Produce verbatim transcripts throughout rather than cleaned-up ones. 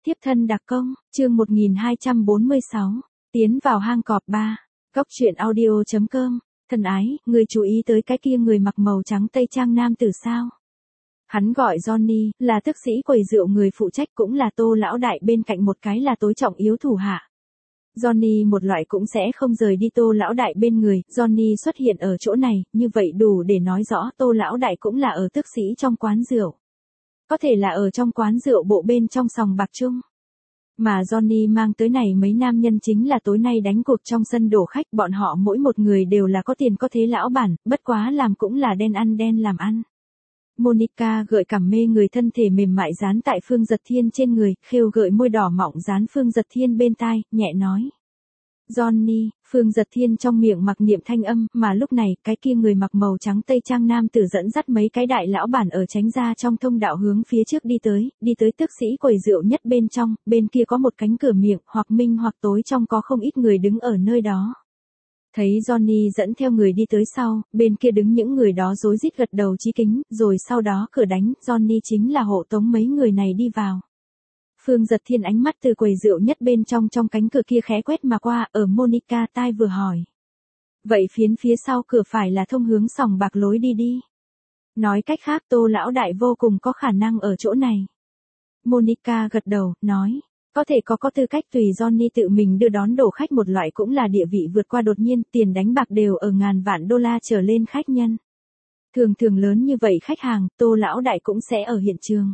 Tiếp thân đặc công, chương một nghìn hai trăm bốn mươi sáu, tiến vào hang cọp ba, góc truyện audio chấm com, thân ái, người chú ý tới cái kia người mặc màu trắng tây trang nam tử sao? Hắn gọi Johnny, là tức sĩ quầy rượu người phụ trách cũng là Tô lão đại bên cạnh một cái là tối trọng yếu thủ hạ. Johnny một loại cũng sẽ không rời đi Tô lão đại bên người, Johnny xuất hiện ở chỗ này, như vậy đủ để nói rõ Tô lão đại cũng là ở tức sĩ trong quán rượu. Có thể là ở trong quán rượu bộ bên trong sòng bạc chung. Mà Johnny mang tới này mấy nam nhân chính là tối nay đánh cuộc trong sân đổ khách, bọn họ mỗi một người đều là có tiền có thế lão bản, bất quá làm cũng là đen ăn đen làm ăn. Monica gợi cảm mê người thân thể mềm mại dán tại Phương Giật Thiên trên người, khêu gợi môi đỏ mọng dán Phương Giật Thiên bên tai, nhẹ nói. Johnny, Phương Giật Thiên trong miệng mặc niệm thanh âm, mà lúc này, cái kia người mặc màu trắng tây trang nam tử dẫn dắt mấy cái đại lão bản ở tránh ra trong thông đạo hướng phía trước đi tới, đi tới tức sĩ quầy rượu nhất bên trong, bên kia có một cánh cửa miệng, hoặc minh hoặc tối trong có không ít người đứng ở nơi đó. Thấy Johnny dẫn theo người đi tới sau, bên kia đứng những người đó rối rít gật đầu chí kính, rồi sau đó cửa đánh, Johnny chính là hộ tống mấy người này đi vào. Phương Giật Thiên ánh mắt từ quầy rượu nhất bên trong trong cánh cửa kia khẽ quét mà qua, ở Monica tai vừa hỏi. Vậy phiến phía sau cửa phải là thông hướng sòng bạc lối đi đi. Nói cách khác Tô lão đại vô cùng có khả năng ở chỗ này. Monica gật đầu, nói. Có thể có có tư cách tùy Johnny tự mình đưa đón đổ khách một loại cũng là địa vị vượt qua đột nhiên, tiền đánh bạc đều ở ngàn vạn đô la trở lên khách nhân. Thường thường lớn như vậy khách hàng, Tô lão đại cũng sẽ ở hiện trường.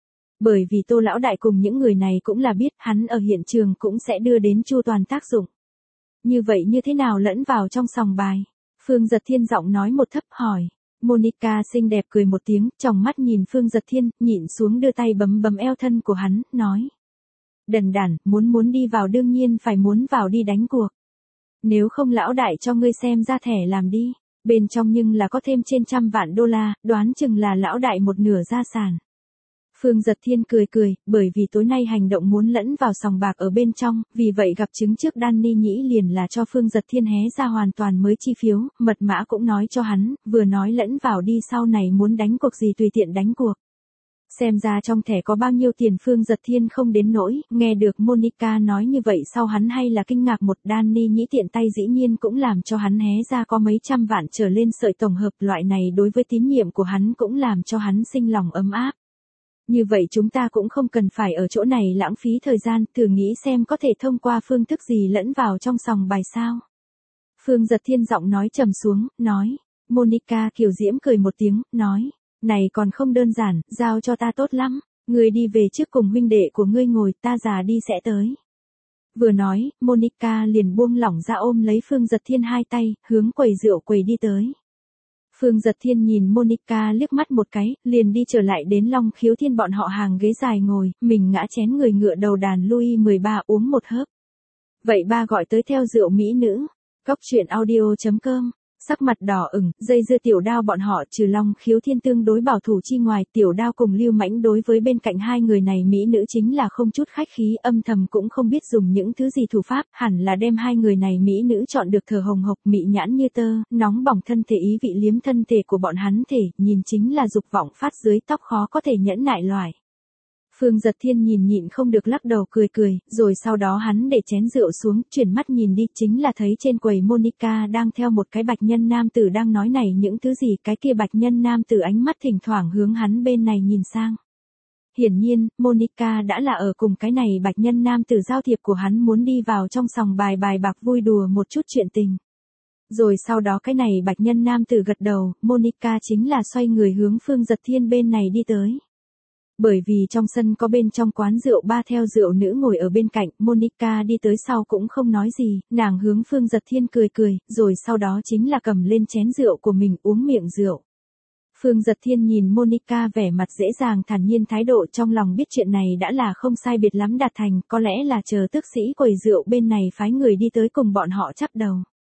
Bởi vì Tô lão đại cùng những người này cũng là biết hắn ở hiện trường cũng sẽ đưa đến chu toàn tác dụng. Như vậy như thế nào lẫn vào trong sòng bài? Phương Giật Thiên giọng nói một thấp hỏi. Monica xinh đẹp cười một tiếng, tròng mắt nhìn Phương Giật Thiên, nhịn xuống đưa tay bấm bấm eo thân của hắn, nói. Đần đản, muốn muốn đi vào đương nhiên phải muốn vào đi đánh cuộc. Nếu không lão đại cho ngươi xem ra thẻ làm đi, bên trong nhưng là có thêm trên trăm vạn đô la, đoán chừng là lão đại một nửa gia sản. Phương Giật Thiên cười cười, bởi vì tối nay hành động muốn lẫn vào sòng bạc ở bên trong, vì vậy gặp chứng trước Danny nhĩ liền là cho Phương Giật Thiên hé ra hoàn toàn mới chi phiếu, mật mã cũng nói cho hắn, vừa nói lẫn vào đi sau này muốn đánh cuộc gì tùy tiện đánh cuộc. Xem ra trong thẻ có bao nhiêu tiền Phương Giật Thiên không đến nỗi, nghe được Monica nói như vậy sau hắn hay là kinh ngạc một Danny nhĩ tiện tay dĩ nhiên cũng làm cho hắn hé ra có mấy trăm vạn trở lên sợi tổng hợp loại này đối với tín nhiệm của hắn cũng làm cho hắn sinh lòng ấm áp. Như vậy chúng ta cũng không cần phải ở chỗ này lãng phí thời gian, thử nghĩ xem có thể thông qua phương thức gì lẫn vào trong sòng bài sao. Phương Giật Thiên giọng nói trầm xuống, nói. Monica kiều diễm cười một tiếng, nói. Này còn không đơn giản, giao cho ta tốt lắm, ngươi đi về trước cùng huynh đệ của ngươi ngồi, ta già đi sẽ tới. Vừa nói, Monica liền buông lỏng ra ôm lấy Phương Giật Thiên hai tay, hướng quầy rượu quầy đi tới. Phương Giật Thiên nhìn Monica liếc mắt một cái, liền đi trở lại đến Long Khiếu Thiên bọn họ hàng ghế dài ngồi, mình ngã chén người ngựa đầu đàn Louis mười ba uống một hớp. Vậy ba gọi tới theo rượu mỹ nữ. Góc truyện audio chấm com. Sắc mặt đỏ ửng, dây dưa Tiểu Đao bọn họ trừ Long Khiếu Thiên tương đối bảo thủ chi ngoài, Tiểu Đao cùng Lưu Mãnh đối với bên cạnh hai người này mỹ nữ chính là không chút khách khí, âm thầm cũng không biết dùng những thứ gì thủ pháp, hẳn là đem hai người này mỹ nữ chọn được thờ hồng hộc, mị nhãn như tơ, nóng bỏng thân thể ý vị liếm thân thể của bọn hắn thể, nhìn chính là dục vọng phát dưới tóc khó có thể nhẫn nại loại. Phương Giật Thiên nhìn nhịn không được lắc đầu cười cười, rồi sau đó hắn để chén rượu xuống, chuyển mắt nhìn đi, chính là thấy trên quầy Monica đang theo một cái bạch nhân nam tử đang nói này những thứ gì, cái kia bạch nhân nam tử ánh mắt thỉnh thoảng hướng hắn bên này nhìn sang. Hiển nhiên, Monica đã là ở cùng cái này bạch nhân nam tử giao thiệp của hắn muốn đi vào trong sòng bài bài bạc vui đùa một chút chuyện tình. Rồi sau đó cái này bạch nhân nam tử gật đầu, Monica chính là xoay người hướng Phương Giật Thiên bên này đi tới. Bởi vì trong sân có bên trong quán rượu ba theo rượu nữ ngồi ở bên cạnh, Monica đi tới sau cũng không nói gì, nàng hướng Phương Giật Thiên cười cười, rồi sau đó chính là cầm lên chén rượu của mình uống miệng rượu. Phương Giật Thiên nhìn Monica vẻ mặt dễ dàng thản nhiên thái độ trong lòng biết chuyện này đã là không sai biệt lắm đạt thành, có lẽ là chờ tức sĩ quầy rượu bên này phái người đi tới cùng bọn họ chắp đầu.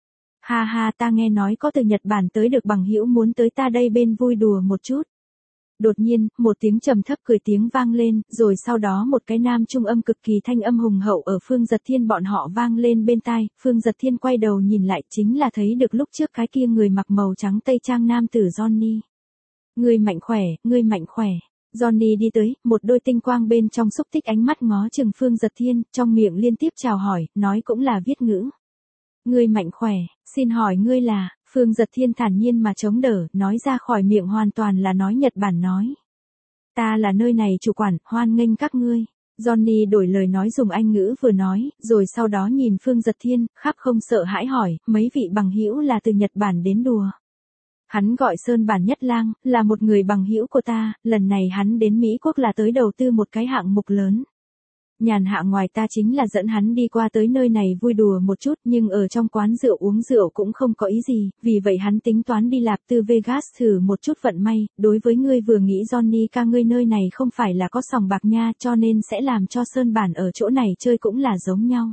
Ha ha, ta nghe nói có từ Nhật Bản tới được bằng hữu muốn tới ta đây bên vui đùa một chút. Đột nhiên, một tiếng trầm thấp cười tiếng vang lên, rồi sau đó một cái nam trung âm cực kỳ thanh âm hùng hậu ở Phương Giật Thiên bọn họ vang lên bên tai, Phương Giật Thiên quay đầu nhìn lại chính là thấy được lúc trước cái kia người mặc màu trắng tây trang nam tử Johnny. Ngươi mạnh khỏe, ngươi mạnh khỏe. Johnny đi tới, một đôi tinh quang bên trong xúc tích ánh mắt ngó chừng Phương Giật Thiên, trong miệng liên tiếp chào hỏi, nói cũng là viết ngữ. Ngươi mạnh khỏe, xin hỏi ngươi là, Phương Giật Thiên thản nhiên mà chống đỡ, nói ra khỏi miệng hoàn toàn là nói Nhật Bản nói. Ta là nơi này chủ quản, hoan nghênh các ngươi. Johnny đổi lời nói dùng Anh ngữ vừa nói, rồi sau đó nhìn Phương Giật Thiên, khắp không sợ hãi hỏi, mấy vị bằng hữu là từ Nhật Bản đến đùa. Hắn gọi Sơn Bản Nhất Lang, là một người bằng hữu của ta, lần này hắn đến Mỹ Quốc là tới đầu tư một cái hạng mục lớn. Nhàn hạ ngoài ta chính là dẫn hắn đi qua tới nơi này vui đùa một chút, nhưng ở trong quán rượu uống rượu cũng không có ý gì, vì vậy hắn tính toán đi lạp tư Vegas thử một chút vận may, đối với ngươi vừa nghĩ Johnny ca ngươi nơi này không phải là có sòng bạc nha, cho nên sẽ làm cho Sơn Bản ở chỗ này chơi cũng là giống nhau.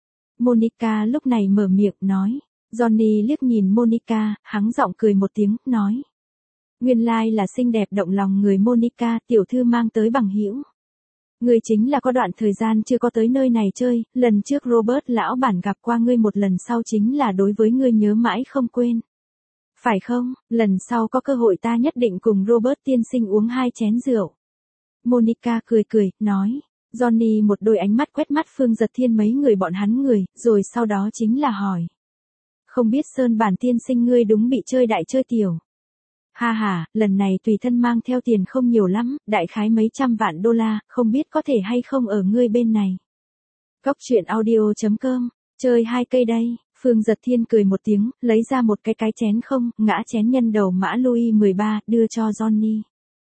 Monica lúc này mở miệng nói. Johnny liếc nhìn Monica, hắng giọng cười một tiếng, nói. Nguyên lai là xinh đẹp động lòng người Monica, tiểu thư mang tới bằng hữu. Ngươi chính là có đoạn thời gian chưa có tới nơi này chơi, lần trước Robert lão bản gặp qua ngươi một lần sau chính là đối với ngươi nhớ mãi không quên. Phải không, lần sau có cơ hội ta nhất định cùng Robert tiên sinh uống hai chén rượu. Monica cười cười, nói. Johnny một đôi ánh mắt quét mắt Phương Giật Thiên mấy người bọn hắn người, rồi sau đó chính là hỏi. Không biết Sơn Bản tiên sinh ngươi đúng bị chơi đại chơi tiểu. Ha ha, lần này tùy thân mang theo tiền không nhiều lắm, đại khái mấy trăm vạn đô la, không biết có thể hay không ở ngươi bên này. Cóc truyện audio chấm com, chơi hai cây đây, Phương Giật Thiên cười một tiếng, lấy ra một cái cái chén không, ngã chén nhân đầu mã Louis mười ba, đưa cho Johnny.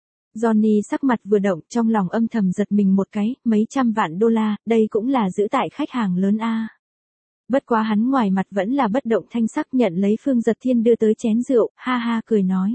Johnny sắc mặt vừa động, trong lòng âm thầm giật mình một cái, mấy trăm vạn đô la, đây cũng là giữ tại khách hàng lớn a. Bất quá hắn ngoài mặt vẫn là bất động thanh sắc nhận lấy Phương Giật Thiên đưa tới chén rượu, ha ha cười nói.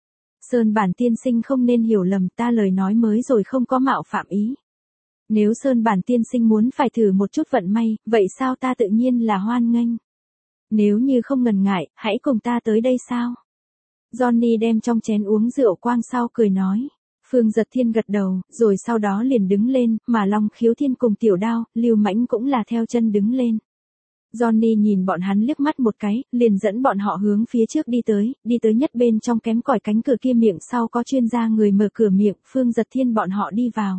Sơn Bản tiên sinh không nên hiểu lầm, ta lời nói mới rồi không có mạo phạm ý. Nếu Sơn Bản tiên sinh muốn phải thử một chút vận may, vậy sao ta tự nhiên là hoan nghênh. Nếu như không ngần ngại, hãy cùng ta tới đây sao? Johnny đem trong chén uống rượu quang sau cười nói. Phương Giật Thiên gật đầu, rồi sau đó liền đứng lên, mà Long Khiếu Thiên cùng Tiểu Đao, Lưu Mãnh cũng là theo chân đứng lên. Johnny nhìn bọn hắn liếc mắt một cái, liền dẫn bọn họ hướng phía trước đi tới, đi tới nhất bên trong kém cỏi cánh cửa kia miệng sau có chuyên gia người mở cửa miệng, Phương Giật Thiên bọn họ đi vào.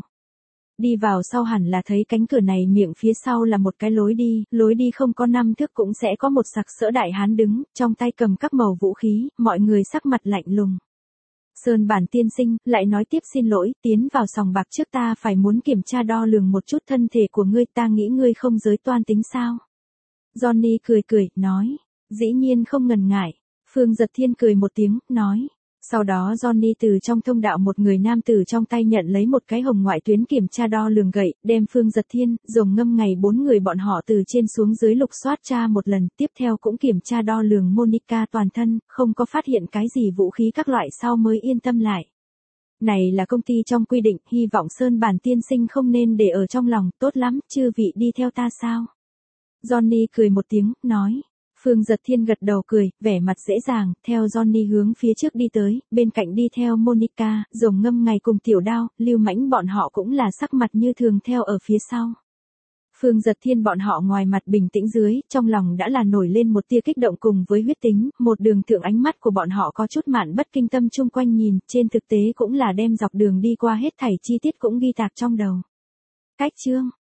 Đi vào sau hẳn là thấy cánh cửa này miệng phía sau là một cái lối đi, lối đi không có năm thước cũng sẽ có một sặc sỡ đại hán đứng, trong tay cầm các mẩu vũ khí, mọi người sắc mặt lạnh lùng. Sơn Bản tiên sinh, lại nói tiếp xin lỗi, tiến vào sòng bạc trước ta phải muốn kiểm tra đo lường một chút thân thể của ngươi, ta nghĩ ngươi không giới toan tính sao? Johnny cười cười, nói, dĩ nhiên không ngần ngại. Phương Giật Thiên cười một tiếng, nói. Sau đó Johnny từ trong thông đạo một người nam tử trong tay nhận lấy một cái hồng ngoại tuyến kiểm tra đo lường gậy, đem Phương Giật Thiên, Rồng Ngâm ngày bốn người bọn họ từ trên xuống dưới lục soát tra một lần, tiếp theo cũng kiểm tra đo lường Monica toàn thân, không có phát hiện cái gì vũ khí các loại sau mới yên tâm lại. Này là công ty trong quy định, hy vọng Sơn Bản tiên sinh không nên để ở trong lòng, tốt lắm, chư vị đi theo ta sao? Johnny cười một tiếng, nói. Phương Giật Thiên gật đầu cười, vẻ mặt dễ dàng, theo Johnny hướng phía trước đi tới, bên cạnh đi theo Monica, Rồng Ngâm ngày cùng Tiểu Đao, Lưu Mãnh bọn họ cũng là sắc mặt như thường theo ở phía sau. Phương Giật Thiên bọn họ ngoài mặt bình tĩnh dưới, trong lòng đã là nổi lên một tia kích động cùng với huyết tính, một đường thượng ánh mắt của bọn họ có chút mạn bất kinh tâm chung quanh nhìn, trên thực tế cũng là đem dọc đường đi qua hết thảy chi tiết cũng ghi tạc trong đầu. Cách chương